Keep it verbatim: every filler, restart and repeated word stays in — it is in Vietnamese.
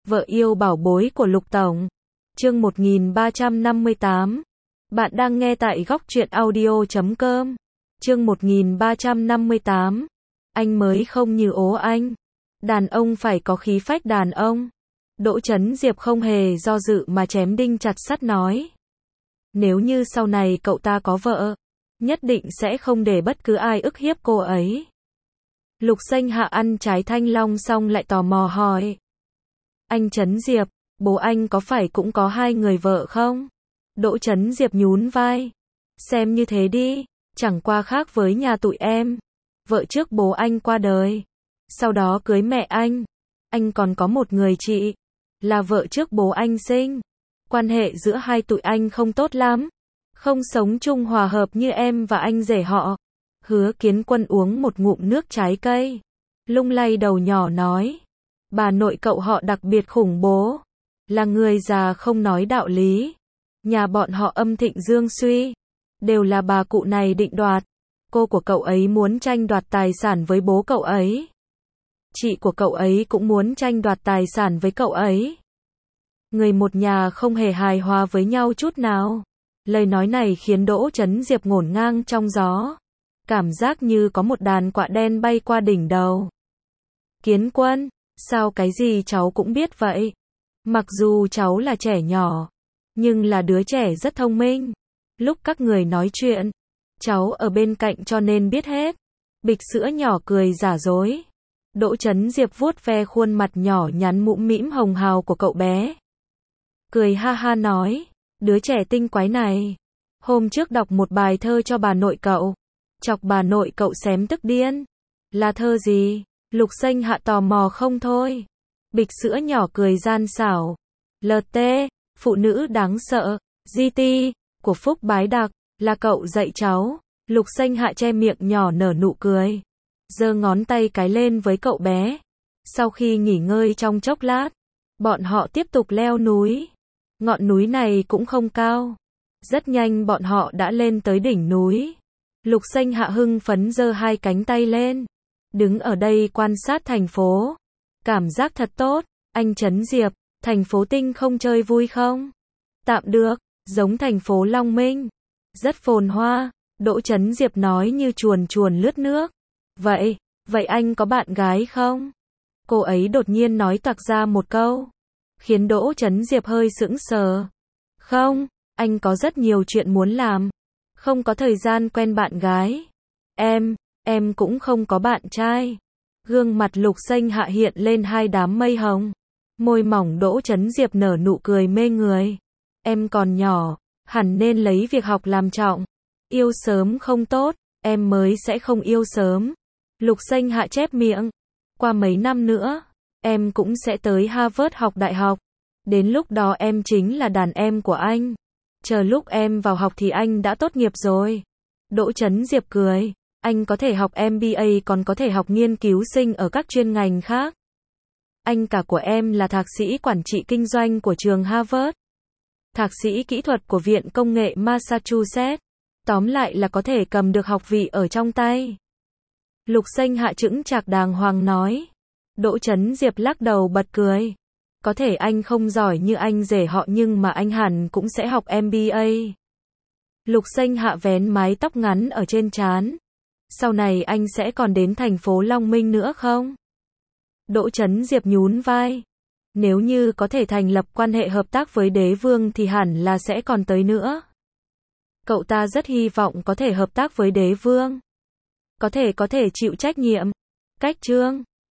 Vợ yêu bảo bối của Lục Tổng. Chương một nghìn ba trăm năm mươi tám. Bạn đang nghe tại góc truyện audio chấm com. Chương một nghìn ba trăm năm mươi tám. Anh mới không như ố anh. Đàn ông phải có khí phách đàn ông. Đỗ Chấn Diệp không hề do dự mà chém đinh chặt sắt nói. Nếu như sau này cậu ta có vợ, nhất định sẽ không để bất cứ ai ức hiếp cô ấy. Lục Xanh Hạ ăn trái thanh long xong lại tò mò hỏi. Anh Chấn Diệp, bố anh có phải cũng có hai người vợ không? Đỗ Chấn Diệp nhún vai. Xem như thế đi, chẳng qua khác với nhà tụi em. Vợ trước bố anh qua đời, sau đó cưới mẹ anh. Anh còn có một người chị, là vợ trước bố anh sinh. Quan hệ giữa hai tụi anh không tốt lắm, không sống chung hòa hợp như em và anh rể họ. Hứa Kiến Quân uống một ngụm nước trái cây, lung lay đầu nhỏ nói. Bà nội cậu họ đặc biệt khủng bố, là người già không nói đạo lý. Nhà bọn họ âm thịnh dương suy, đều là bà cụ này định đoạt. Cô của cậu ấy muốn tranh đoạt tài sản với bố cậu ấy. Chị của cậu ấy cũng muốn tranh đoạt tài sản với cậu ấy. Người một nhà không hề hài hòa với nhau chút nào. Lời nói này khiến Đỗ Chấn Diệp ngổn ngang trong gió. Cảm giác như có một đàn quạ đen bay qua đỉnh đầu. Kiến Quân, sao cái gì cháu cũng biết vậy? Mặc dù cháu là trẻ nhỏ, nhưng là đứa trẻ rất thông minh. Lúc các người nói chuyện, cháu ở bên cạnh cho nên biết hết. Bịch sữa nhỏ cười giả dối. Đỗ Chấn Diệp vuốt ve khuôn mặt nhỏ nhắn mũm mĩm hồng hào của cậu bé. Cười ha ha nói, đứa trẻ tinh quái này. Hôm trước đọc một bài thơ cho bà nội cậu, chọc bà nội cậu xém tức điên. Là thơ gì? Lục Xanh Hạ tò mò không thôi. Bịch sữa nhỏ cười gian xảo. lờ tê, phụ nữ đáng sợ, giê tê, của Phúc Bái Đặc, là cậu dạy cháu. Lục Xanh Hạ che miệng nhỏ nở nụ cười, giơ ngón tay cái lên với cậu bé. Sau khi nghỉ ngơi trong chốc lát, bọn họ tiếp tục leo núi. Ngọn núi này cũng không cao. Rất nhanh bọn họ đã lên tới đỉnh núi. Lục Xanh Hạ hưng phấn giơ hai cánh tay lên, đứng ở đây quan sát thành phố. Cảm giác thật tốt. Anh Chấn Diệp, thành phố Tinh không chơi vui không? Tạm được, giống thành phố Long Minh, rất phồn hoa. Đỗ Chấn Diệp nói như chuồn chuồn lướt nước. Vậy, vậy anh có bạn gái không? Cô ấy đột nhiên nói toạc ra một câu, khiến Đỗ Chấn Diệp hơi sững sờ. Không, anh có rất nhiều chuyện muốn làm, không có thời gian quen bạn gái. Em, em cũng không có bạn trai. Gương mặt Lục Xanh Hạ hiện lên hai đám mây hồng. Môi mỏng Đỗ Chấn Diệp nở nụ cười mê người. Em còn nhỏ, hẳn nên lấy việc học làm trọng. Yêu sớm không tốt, em mới sẽ không yêu sớm. Lục Xanh Hạ chép miệng. Qua mấy năm nữa, em cũng sẽ tới Harvard học đại học. Đến lúc đó em chính là đàn em của anh. Chờ lúc em vào học thì anh đã tốt nghiệp rồi. Đỗ Chấn Diệp cười. Anh có thể học em bê a còn có thể học nghiên cứu sinh ở các chuyên ngành khác. Anh cả của em là thạc sĩ quản trị kinh doanh của trường Harvard, thạc sĩ kỹ thuật của Viện Công nghệ Massachusetts. Tóm lại là có thể cầm được học vị ở trong tay. Lục Xanh Hạ chững chạc đàng hoàng nói. Đỗ Chấn Diệp lắc đầu bật cười. Có thể anh không giỏi như anh rể họ nhưng mà anh hẳn cũng sẽ học em bê a. Lục Xanh Hạ vén mái tóc ngắn ở trên trán. Sau này anh sẽ còn đến thành phố Long Minh nữa không? Đỗ Chấn Diệp nhún vai. Nếu như có thể thành lập quan hệ hợp tác với đế vương thì hẳn là sẽ còn tới nữa. Cậu ta rất hy vọng có thể hợp tác với đế vương. Có thể có thể chịu trách nhiệm. Cách Trương,